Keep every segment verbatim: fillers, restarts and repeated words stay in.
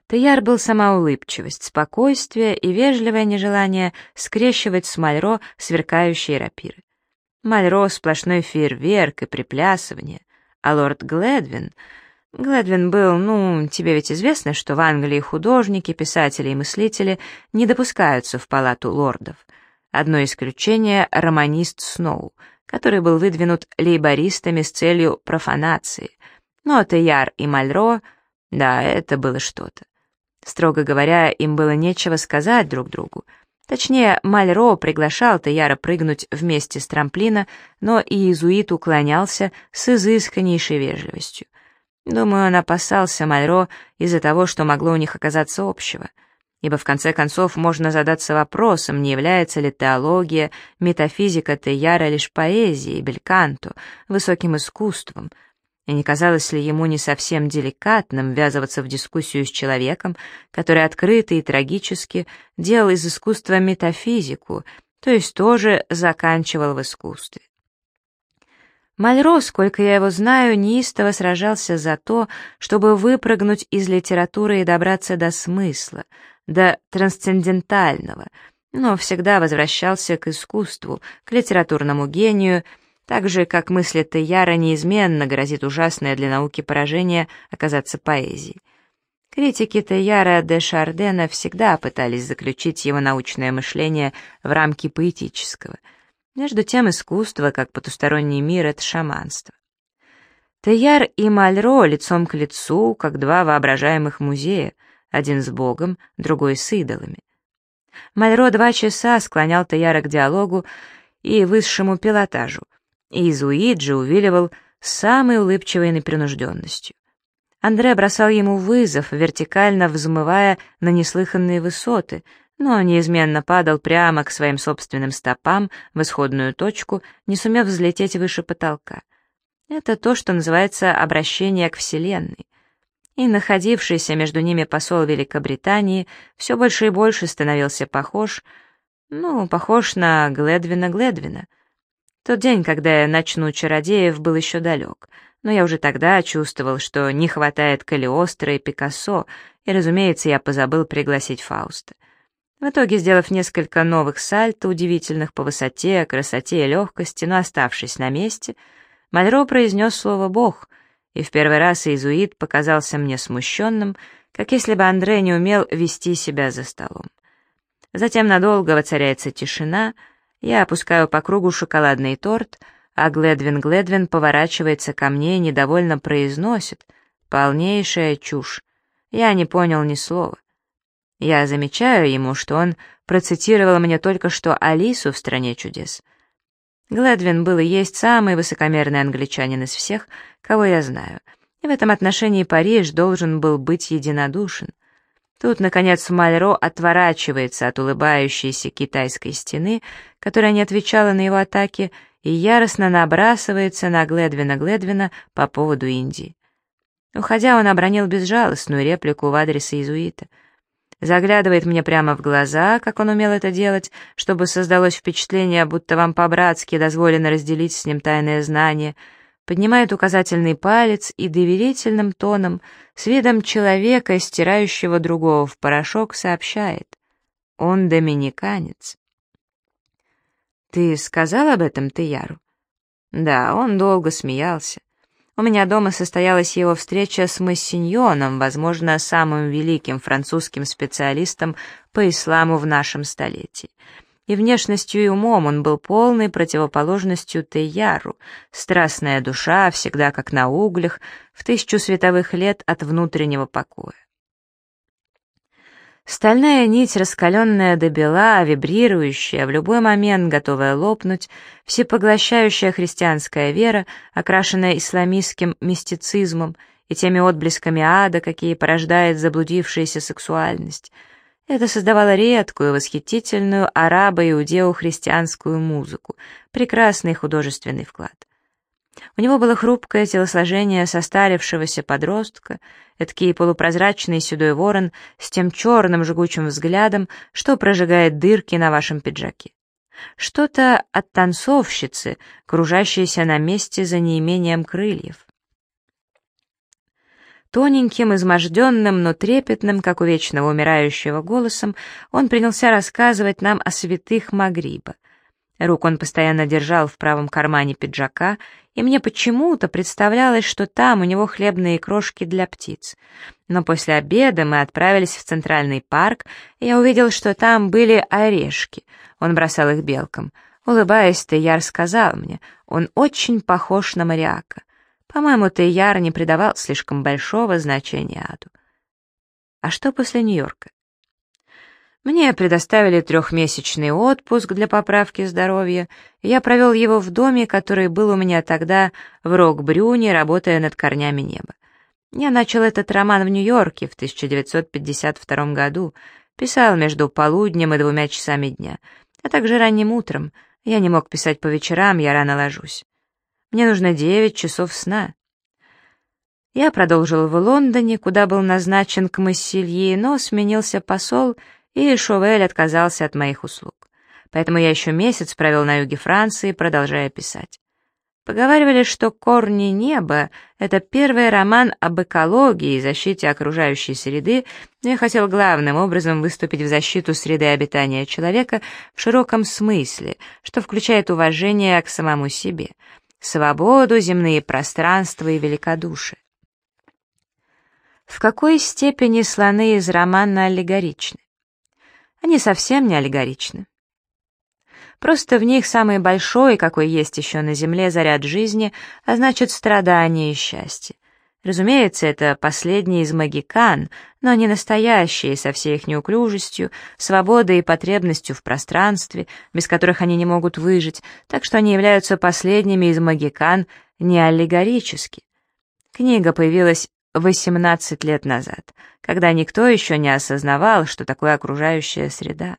Теяр был сама улыбчивость, спокойствие и вежливое нежелание скрещивать с Мальро сверкающие рапиры. Мальро — сплошной фейерверк и приплясывание, а лорд Гледвин... Гледвин был, ну, тебе ведь известно, что в Англии художники, писатели и мыслители не допускаются в палату лордов. Одно исключение — романист Сноу, который был выдвинут лейбористами с целью профанации. Но Теяр и Мальро, да, это было что-то. Строго говоря, им было нечего сказать друг другу. Точнее, Мальро приглашал Теяра прыгнуть вместе с трамплина, но и иезуит уклонялся с изысканнейшей вежливостью. Думаю, он опасался Мальро из-за того, что могло у них оказаться общего. Ибо в конце концов можно задаться вопросом, не является ли теология, метафизика Теяра лишь поэзией, бельканто, высоким искусством, и не казалось ли ему не совсем деликатным ввязываться в дискуссию с человеком, который открыто и трагически делал из искусства метафизику, то есть тоже заканчивал в искусстве. Мальро, сколько я его знаю, неистово сражался за то, чтобы выпрыгнуть из литературы и добраться до смысла, до трансцендентального, но всегда возвращался к искусству, к литературному гению, так же, как мысли Теяра неизменно грозит ужасное для науки поражение оказаться поэзией. Критики Теяра де Шардена всегда пытались заключить его научное мышление в рамки поэтического. Между тем искусство, как потусторонний мир, — это шаманство. Теяр и Мальро лицом к лицу, как два воображаемых музея, один с Богом, другой с идолами. Мальро два часа склонял Теяра к диалогу и высшему пилотажу, и иезуит же увиливал с самой улыбчивой непринужденностью. Андре бросал ему вызов, вертикально взмывая на неслыханные высоты, но неизменно падал прямо к своим собственным стопам в исходную точку, не сумев взлететь выше потолка. Это то, что называется обращение к Вселенной. И находившийся между ними посол Великобритании все больше и больше становился похож, ну, похож на Гледвина Гледвина. Тот день, когда я начну чародеев, был еще далек, но я уже тогда чувствовал, что не хватает Калиостро и Пикассо, и, разумеется, я позабыл пригласить Фауста. В итоге, сделав несколько новых сальто, удивительных по высоте, красоте и легкости, но оставшись на месте, Мальро произнес слово «Бог», и в первый раз иезуит показался мне смущенным, как если бы Андре не умел вести себя за столом. Затем надолго воцаряется тишина, я опускаю по кругу шоколадный торт, а Гледвин Гледвин поворачивается ко мне и недовольно произносит: «Полнейшая чушь. Я не понял ни слова». Я замечаю ему, что он процитировал мне только что Алису в «Стране чудес». Гледвин был и есть самый высокомерный англичанин из всех, кого я знаю, и в этом отношении Париж должен был быть единодушен. Тут, наконец, Мальро отворачивается от улыбающейся китайской стены, которая не отвечала на его атаки, и яростно набрасывается на Гледвина Гледвина по поводу Индии. Уходя, он обронил безжалостную реплику в адрес иезуита. Заглядывает мне прямо в глаза, как он умел это делать, чтобы создалось впечатление, будто вам по-братски дозволено разделить с ним тайное знание, поднимает указательный палец и доверительным тоном, с видом человека, стирающего другого в порошок, сообщает: «Он доминиканец». «Ты сказал об этом Теяру?» «Да, он долго смеялся. У меня дома состоялась его встреча с Массиньоном, возможно, самым великим французским специалистом по исламу в нашем столетии. И внешностью и умом он был полной противоположностью Теяру, страстная душа, всегда как на углях, в тысячу световых лет от внутреннего покоя. Стальная нить, раскаленная до бела, вибрирующая, в любой момент готовая лопнуть, всепоглощающая христианская вера, окрашенная исламистским мистицизмом и теми отблесками ада, какие порождает заблудившаяся сексуальность. Это создавало редкую, восхитительную арабо-иудео-христианскую музыку, прекрасный художественный вклад. У него было хрупкое телосложение состарившегося подростка, эдакий полупрозрачный седой ворон с тем черным жгучим взглядом, что прожигает дырки на вашем пиджаке. Что-то от танцовщицы, кружащейся на месте за неимением крыльев. Тоненьким, изможденным, но трепетным, как у вечного умирающего голосом, он принялся рассказывать нам о святых Магриба. Руку он постоянно держал в правом кармане пиджака, и мне почему-то представлялось, что там у него хлебные крошки для птиц. Но после обеда мы отправились в Центральный парк, и я увидел, что там были орешки. Он бросал их белкам. Улыбаясь, Тейяр сказал мне, он очень похож на Мариака. По-моему, Тейяр не придавал слишком большого значения аду. А что после Нью-Йорка? Мне предоставили трехмесячный отпуск для поправки здоровья, и я провел его в доме, который был у меня тогда в Рок-Брюне, работая над «Корнями неба». Я начал этот роман в Нью-Йорке в тысяча девятьсот пятьдесят втором году, писал между полуднем и двумя часами дня, а также ранним утром. Я не мог писать по вечерам, я рано ложусь. Мне нужно девять часов сна. Я продолжил в Лондоне, куда был назначен к Массильи, но сменился посол, и Шовель отказался от моих услуг. Поэтому я еще месяц провел на юге Франции, продолжая писать. Поговаривали, что «Корни неба» — это первый роман об экологии и защите окружающей среды, но я хотел главным образом выступить в защиту среды обитания человека в широком смысле, что включает уважение к самому себе, свободу, земные пространства и великодушие. В какой степени слоны из романа аллегоричны? Они совсем не аллегоричны. Просто в них самый большой, какой есть еще на земле, заряд жизни, а значит страдание и счастье. Разумеется, это последние из магикан, но они настоящие, со всей их неуклюжестью, свободой и потребностью в пространстве, без которых они не могут выжить, так что они являются последними из магикан не аллегорически. Книга появилась восемнадцать лет назад, когда никто еще не осознавал, что такое окружающая среда.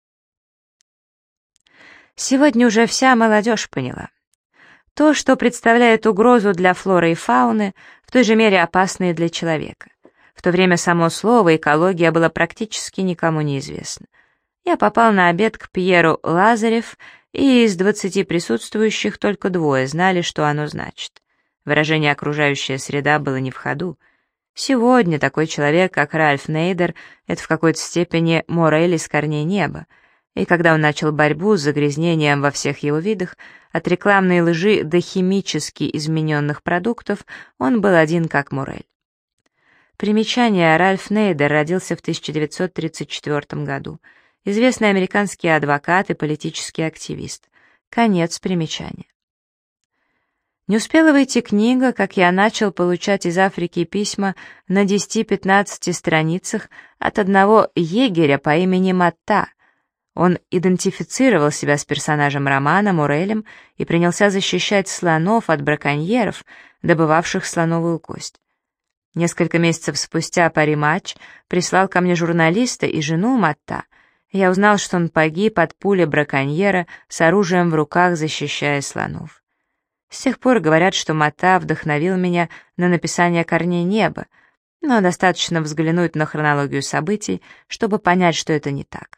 Сегодня уже вся молодежь поняла. То, что представляет угрозу для флоры и фауны, в той же мере опасно и для человека. В то время само слово «экология» было практически никому неизвестно. Я попал на обед к Пьеру Лазарев, и из двадцати присутствующих только двое знали, что оно значит. Выражение «окружающая среда» было не в ходу. Сегодня такой человек, как Ральф Нейдер, это в какой-то степени Морель из «Корней неба». И когда он начал борьбу с загрязнением во всех его видах, от рекламной лжи до химически измененных продуктов, он был один как Морель. Примечание: Ральф Нейдер родился в тысяча девятьсот тридцать четвёртом году. Известный американский адвокат и политический активист. Конец примечания. Не успела выйти книга, как я начал получать из Африки письма на десяти-пятнадцати страницах от одного егеря по имени Матта. Он идентифицировал себя с персонажем романа Морелем и принялся защищать слонов от браконьеров, добывавших слоновую кость. Несколько месяцев спустя Пари-Матч прислал ко мне журналиста и жену Матта. Я узнал, что он погиб от пули браконьера с оружием в руках, защищая слонов. С тех пор говорят, что Матта вдохновил меня на написание «Корней неба», но достаточно взглянуть на хронологию событий, чтобы понять, что это не так.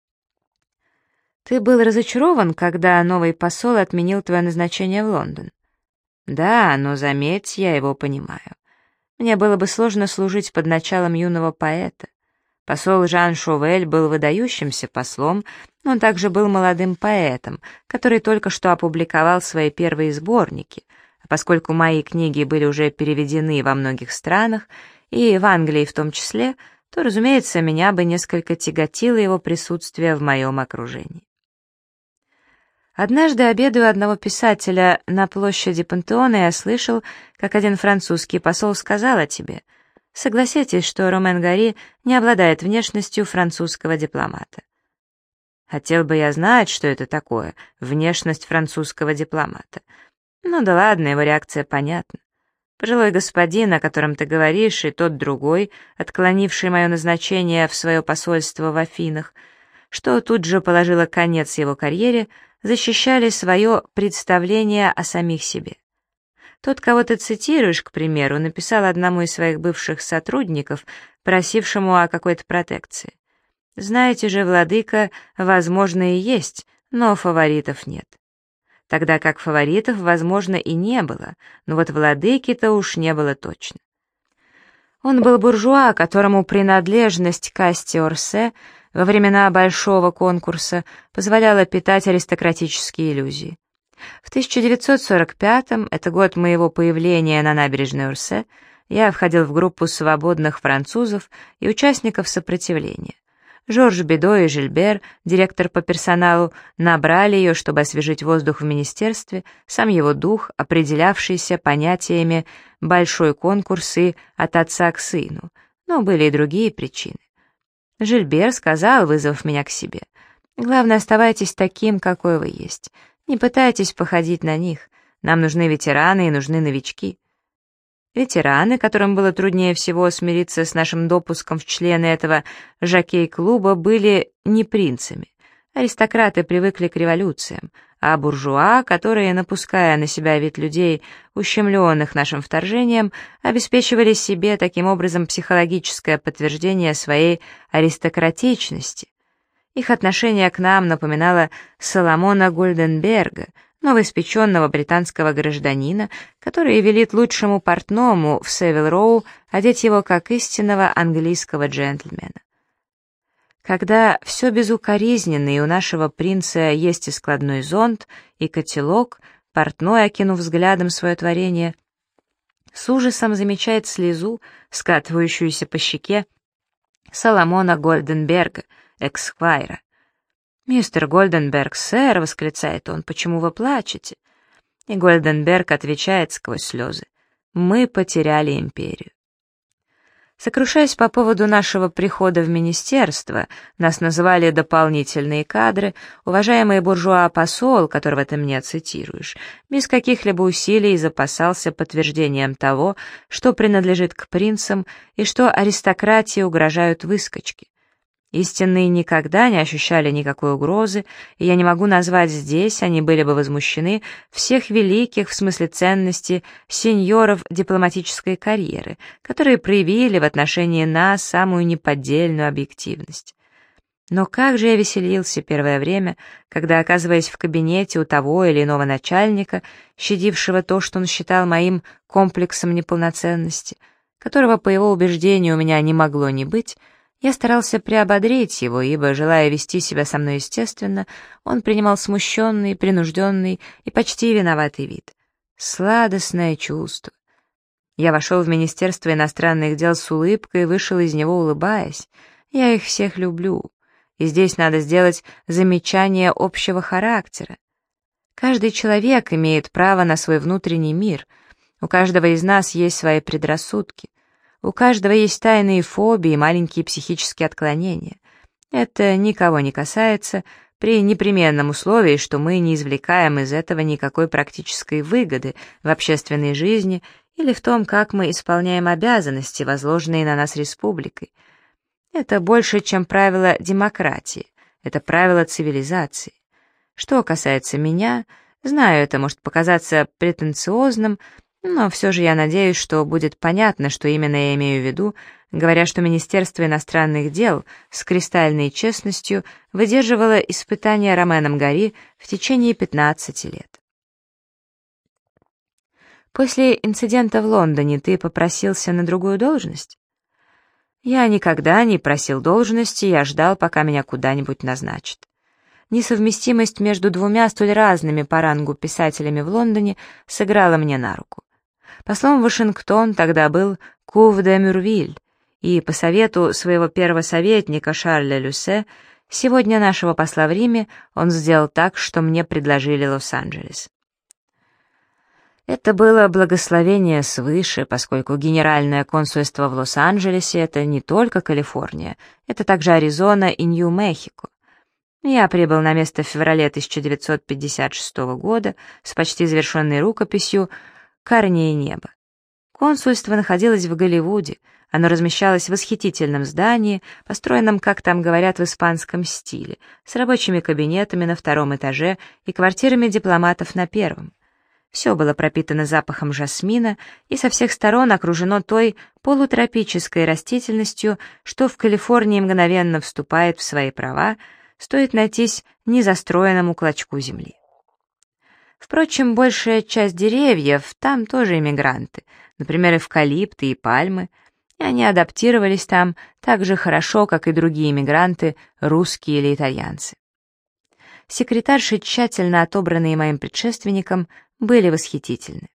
Ты был разочарован, когда новый посол отменил твое назначение в Лондон? Да, но заметь, я его понимаю. Мне было бы сложно служить под началом юного поэта. Посол Жан Шовель был выдающимся послом, но он также был молодым поэтом, который только что опубликовал свои первые сборники, а поскольку мои книги были уже переведены во многих странах, и в Англии в том числе, то, разумеется, меня бы несколько тяготило его присутствие в моем окружении. Однажды, обедая у одного писателя на площади Пантеона, я слышал, как один французский посол сказал о тебе: «Согласитесь, что Ромен Гори не обладает внешностью французского дипломата». Хотел бы я знать, что это такое, внешность французского дипломата. Ну да ладно, его реакция понятна. Пожилой господин, о котором ты говоришь, и тот другой, отклонивший мое назначение в свое посольство в Афинах, что тут же положило конец его карьере, защищали свое представление о самих себе. Тот, кого ты цитируешь, к примеру, написал одному из своих бывших сотрудников, просившему о какой-то протекции: «Знаете же, владыка, возможно, и есть, но фаворитов нет». Тогда как фаворитов, возможно, и не было, но вот владыки-то уж не было точно. Он был буржуа, которому принадлежность к касте Орсе во времена большого конкурса позволяла питать аристократические иллюзии. В тысяча девятьсот сорок пятом, это год моего появления на набережной Орсе, я входил в группу свободных французов и участников сопротивления. Жорж Бедо и Жильбер, директор по персоналу, набрали ее, чтобы освежить воздух в министерстве, сам его дух, определявшийся понятиями «большой конкурс» и «от отца к сыну», но были и другие причины. Жильбер сказал, вызвав меня к себе: «Главное, оставайтесь таким, какой вы есть. Не пытайтесь походить на них. Нам нужны ветераны и нужны новички». Ветераны, которым было труднее всего смириться с нашим допуском в члены этого жокей-клуба, были не принцами. Аристократы привыкли к революциям, а буржуа, которые, напуская на себя вид людей, ущемленных нашим вторжением, обеспечивали себе таким образом психологическое подтверждение своей аристократичности. Их отношение к нам напоминало Соломона Гольденберга, новоиспеченного британского гражданина, который велит лучшему портному в Севил-Роу одеть его как истинного английского джентльмена. Когда все безукоризненно, и у нашего принца есть и складной зонт, и котелок, портной, окинув взглядом свое творение, с ужасом замечает слезу, скатывающуюся по щеке Соломона Гольденберга, эксквайра. «Мистер Гольденберг, сэр», — восклицает он, — «почему вы плачете?» И Гольденберг отвечает сквозь слезы: «Мы потеряли империю». Сокрушаясь по поводу нашего прихода в министерство, нас называли дополнительные кадры, уважаемый буржуа-посол, которого ты мне цитируешь, без каких-либо усилий запасался подтверждением того, что принадлежит к принцам и что аристократии угрожают выскочки. Истинные никогда не ощущали никакой угрозы, и я не могу назвать здесь, они были бы возмущены, всех великих, в смысле ценности, сеньоров дипломатической карьеры, которые проявили в отношении нас самую неподдельную объективность. Но как же я веселился первое время, когда, оказываясь в кабинете у того или иного начальника, щадившего то, что он считал моим комплексом неполноценности, которого, по его убеждению, у меня не могло не быть, я старался приободрить его, ибо, желая вести себя со мной естественно, он принимал смущенный, принужденный и почти виноватый вид. Сладостное чувство. Я вошел в Министерство иностранных дел с улыбкой и вышел из него, улыбаясь. Я их всех люблю. И здесь надо сделать замечание общего характера. Каждый человек имеет право на свой внутренний мир. У каждого из нас есть свои предрассудки. У каждого есть тайные фобии и маленькие психические отклонения. Это никого не касается, при непременном условии, что мы не извлекаем из этого никакой практической выгоды в общественной жизни или в том, как мы исполняем обязанности, возложенные на нас республикой. Это больше, чем правило демократии, это правило цивилизации. Что касается меня, знаю, это может показаться претенциозным, но все же я надеюсь, что будет понятно, что именно я имею в виду, говоря, что Министерство иностранных дел с кристальной честностью выдерживало испытания Роменом Гари в течение пятнадцати лет. После инцидента в Лондоне ты попросился на другую должность? Я никогда не просил должности, я ждал, пока меня куда-нибудь назначат. Несовместимость между двумя столь разными по рангу писателями в Лондоне сыграла мне на руку. Послом в Вашингтон тогда был Кув де Мюрвиль, и по совету своего первого советника Шарля Люсе, сегодня нашего посла в Риме, он сделал так, что мне предложили Лос-Анджелес. Это было благословение свыше, поскольку генеральное консульство в Лос-Анджелесе — это не только Калифорния, это также Аризона и Нью-Мехико. Я прибыл на место в феврале тысяча девятьсот пятьдесят шестого года с почти завершенной рукописью «Корней неба». Консульство находилось в Голливуде, оно размещалось в восхитительном здании, построенном, как там говорят, в испанском стиле, с рабочими кабинетами на втором этаже и квартирами дипломатов на первом. Все было пропитано запахом жасмина и со всех сторон окружено той полутропической растительностью, что в Калифорнии мгновенно вступает в свои права, стоит найтись незастроенному клочку земли. Впрочем, большая часть деревьев там тоже иммигранты, например, эвкалипты и пальмы, и они адаптировались там так же хорошо, как и другие мигранты, русские или итальянцы. Секретарши, тщательно отобранные моим предшественником, были восхитительны.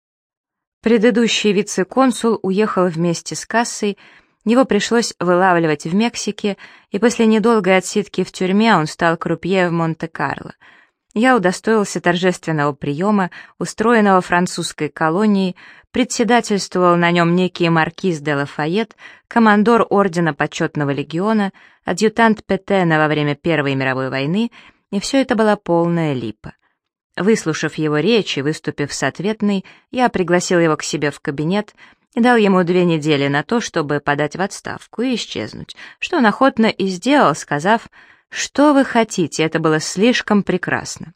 Предыдущий вице-консул уехал вместе с кассой, его пришлось вылавливать в Мексике, и после недолгой отсидки в тюрьме он стал крупье в Монте-Карло. Я удостоился торжественного приема, устроенного французской колонией, председательствовал на нем некий маркиз де Лафайет, командор ордена почетного легиона, адъютант Петена во время Первой мировой войны, и все это была полная липа. Выслушав его речь и выступив с ответной, я пригласил его к себе в кабинет и дал ему две недели на то, чтобы подать в отставку и исчезнуть, что он охотно и сделал, сказав: «Что вы хотите, это было слишком прекрасно».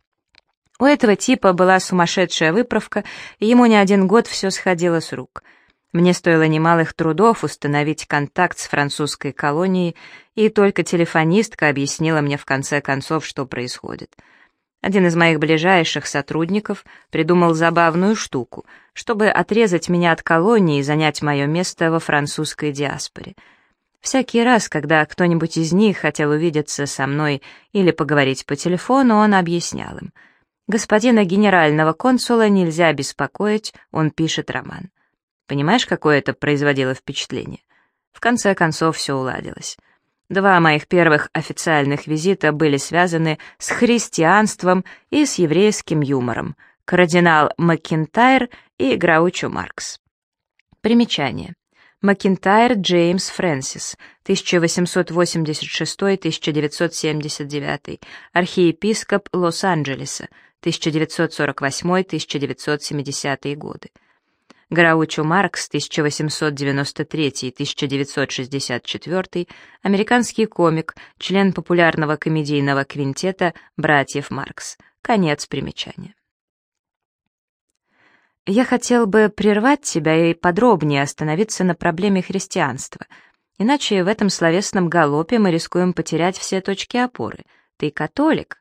У этого типа была сумасшедшая выправка, и ему не один год все сходило с рук. Мне стоило немалых трудов установить контакт с французской колонией, и только телефонистка объяснила мне в конце концов, что происходит. Один из моих ближайших сотрудников придумал забавную штуку, чтобы отрезать меня от колонии и занять мое место во французской диаспоре. Всякий раз, когда кто-нибудь из них хотел увидеться со мной или поговорить по телефону, он объяснял им: «Господина генерального консула нельзя беспокоить, он пишет роман». Понимаешь, какое это производило впечатление? В конце концов, все уладилось. Два моих первых официальных визита были связаны с христианством и с еврейским юмором: кардинал Макинтайр и Граучо Маркс. Примечание. Макинтайр Джеймс Фрэнсис, тысяча восемьсот восемьдесят шестой — тысяча девятьсот семьдесят девятый, архиепископ Лос-Анджелеса, тысяча девятьсот сорок восьмой — тысяча девятьсот семидесятые годы. Граучо Маркс, тысяча восемьсот девяносто третий — тысяча девятьсот шестьдесят четвёртый, американский комик, член популярного комедийного квинтета «Братьев Маркс». Конец примечания. Я хотел бы прервать тебя и подробнее остановиться на проблеме христианства, иначе в этом словесном галопе мы рискуем потерять все точки опоры. Ты католик?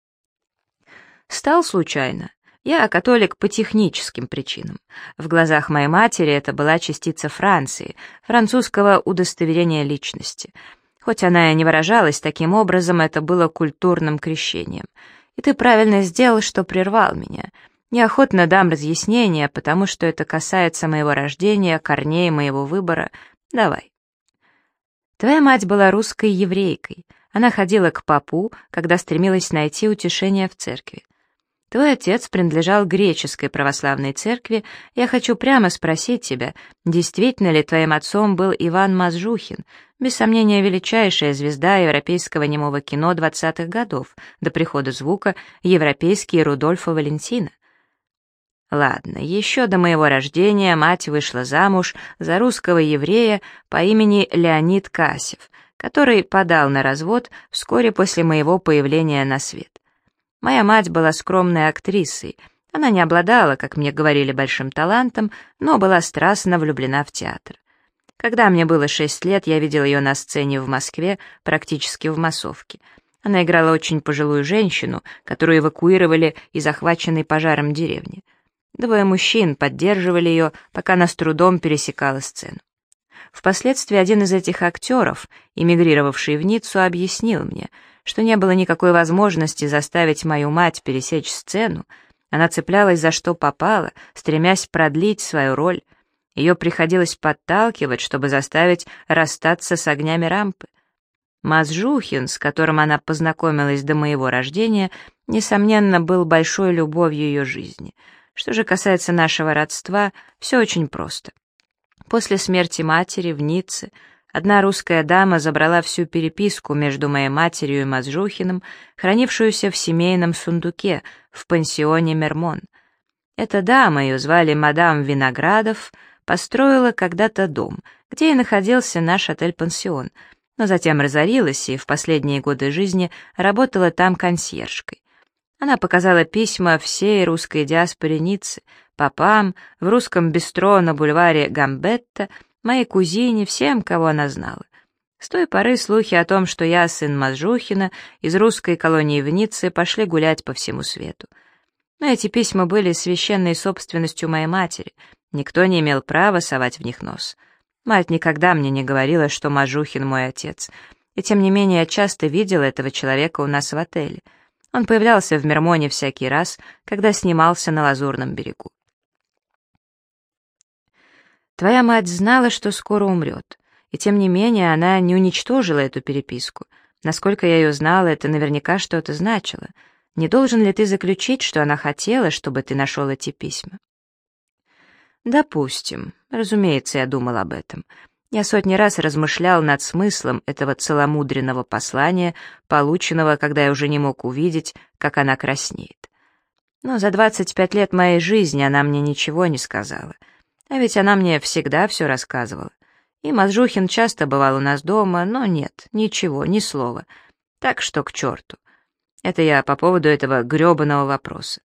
Стал случайно. Я католик по техническим причинам. В глазах моей матери это была частица Франции, французского удостоверения личности. Хоть она и не выражалась таким образом, это было культурным крещением. И ты правильно сделал, что прервал меня. Неохотно дам разъяснения, потому что это касается моего рождения, корней моего выбора. Давай. Твоя мать была русской еврейкой. Она ходила к попу, когда стремилась найти утешение в церкви. Твой отец принадлежал греческой православной церкви. Я хочу прямо спросить тебя, действительно ли твоим отцом был Иван Мазжухин, без сомнения величайшая звезда европейского немого кино двадцатых годов, до прихода звука, европейский Рудольфо Валентино? Ладно, еще до моего рождения мать вышла замуж за русского еврея по имени Леонид Касев, который подал на развод вскоре после моего появления на свет. Моя мать была скромной актрисой. Она не обладала, как мне говорили, большим талантом, но была страстно влюблена в театр. Когда мне было шесть лет, я видел ее на сцене в Москве, практически в массовке. Она играла очень пожилую женщину, которую эвакуировали из захваченной пожаром деревни. Двое мужчин поддерживали ее, пока она с трудом пересекала сцену. Впоследствии один из этих актеров, эмигрировавший в Ниццу, объяснил мне, что не было никакой возможности заставить мою мать пересечь сцену. Она цеплялась за что попало, стремясь продлить свою роль. Ее приходилось подталкивать, чтобы заставить расстаться с огнями рампы. Мазжухин, с которым она познакомилась до моего рождения, несомненно, был большой любовью ее жизни. Что же касается нашего родства, все очень просто. После смерти матери в Ницце одна русская дама забрала всю переписку между моей матерью и Мазжухиным, хранившуюся в семейном сундуке в пансионе Мермон. Эта дама, ее звали мадам Виноградов, построила когда-то дом, где и находился наш отель-пансион, но затем разорилась и в последние годы жизни работала там консьержкой. Она показала письма всей русской диаспоре Ниццы, попам, в русском бистро на бульваре Гамбетта, моей кузине, всем, кого она знала. С той поры слухи о том, что я сын Мазжухина, из русской колонии в Ницце, пошли гулять по всему свету. Но эти письма были священной собственностью моей матери, никто не имел права совать в них нос. Мать никогда мне не говорила, что Мажухин мой отец, и тем не менее я часто видела этого человека у нас в отеле. Он появлялся в Мермоне всякий раз, когда снимался на Лазурном берегу. Твоя мать знала, что скоро умрет, и тем не менее она не уничтожила эту переписку. Насколько я ее знала, это наверняка что-то значило. Не должен ли ты заключить, что она хотела, чтобы ты нашел эти письма? Допустим. Разумеется, я думал об этом. Я сотни раз размышлял над смыслом этого целомудренного послания, полученного, когда я уже не мог увидеть, как она краснеет. Но за двадцать пять лет моей жизни она мне ничего не сказала. А ведь она мне всегда все рассказывала. И Мажухин часто бывал у нас дома, но нет, ничего, ни слова. Так что к черту. Это я по поводу этого гребаного вопроса.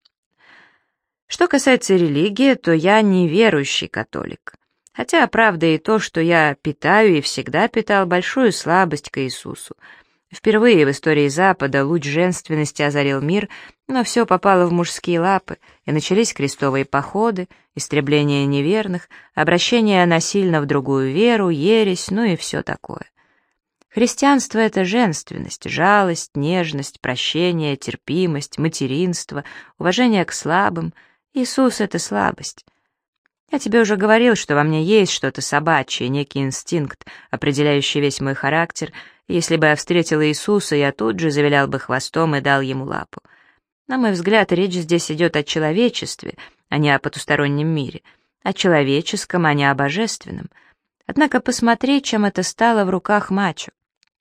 Что касается религии, то я неверующий католик. Хотя правда и то, что я питаю и всегда питал большую слабость к Иисусу. Впервые в истории Запада луч женственности озарил мир, но все попало в мужские лапы, и начались крестовые походы, истребление неверных, обращение насильно в другую веру, ересь, ну и все такое. Христианство — это женственность, жалость, нежность, прощение, терпимость, материнство, уважение к слабым. Иисус — это слабость. Я тебе уже говорил, что во мне есть что-то собачье, некий инстинкт, определяющий весь мой характер. Если бы я встретил Иисуса, я тут же завилял бы хвостом и дал ему лапу. На мой взгляд, речь здесь идет о человечестве, а не о потустороннем мире, о человеческом, а не о божественном. Однако посмотри, чем это стало в руках мачо.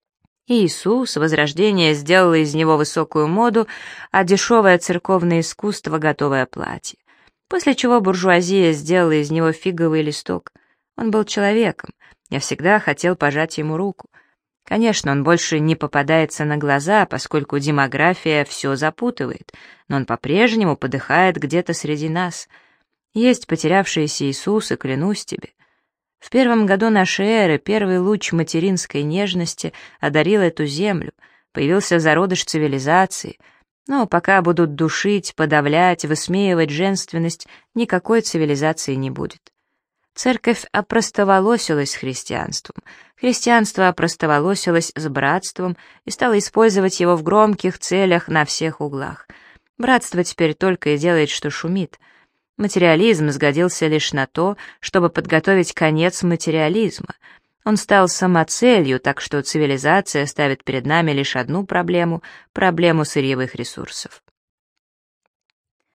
Иисус, возрождение, сделало из него высокую моду, а дешевое церковное искусство — готовое платье. После чего буржуазия сделала из него фиговый листок. Он был человеком, я всегда хотел пожать ему руку. Конечно, он больше не попадается на глаза, поскольку демография все запутывает, но он по-прежнему подыхает где-то среди нас. Есть потерявшиеся Иисусы, клянусь тебе. В первом году нашей эры первый луч материнской нежности одарил эту землю, появился зародыш цивилизации, но пока будут душить, подавлять, высмеивать женственность, никакой цивилизации не будет. Церковь опростоволосилась с христианством, христианство опростоволосилось с братством и стало использовать его в громких целях на всех углах. Братство теперь только и делает, что шумит. Материализм сгодился лишь на то, чтобы подготовить конец материализма. Он стал самоцелью, так что цивилизация ставит перед нами лишь одну проблему — проблему сырьевых ресурсов.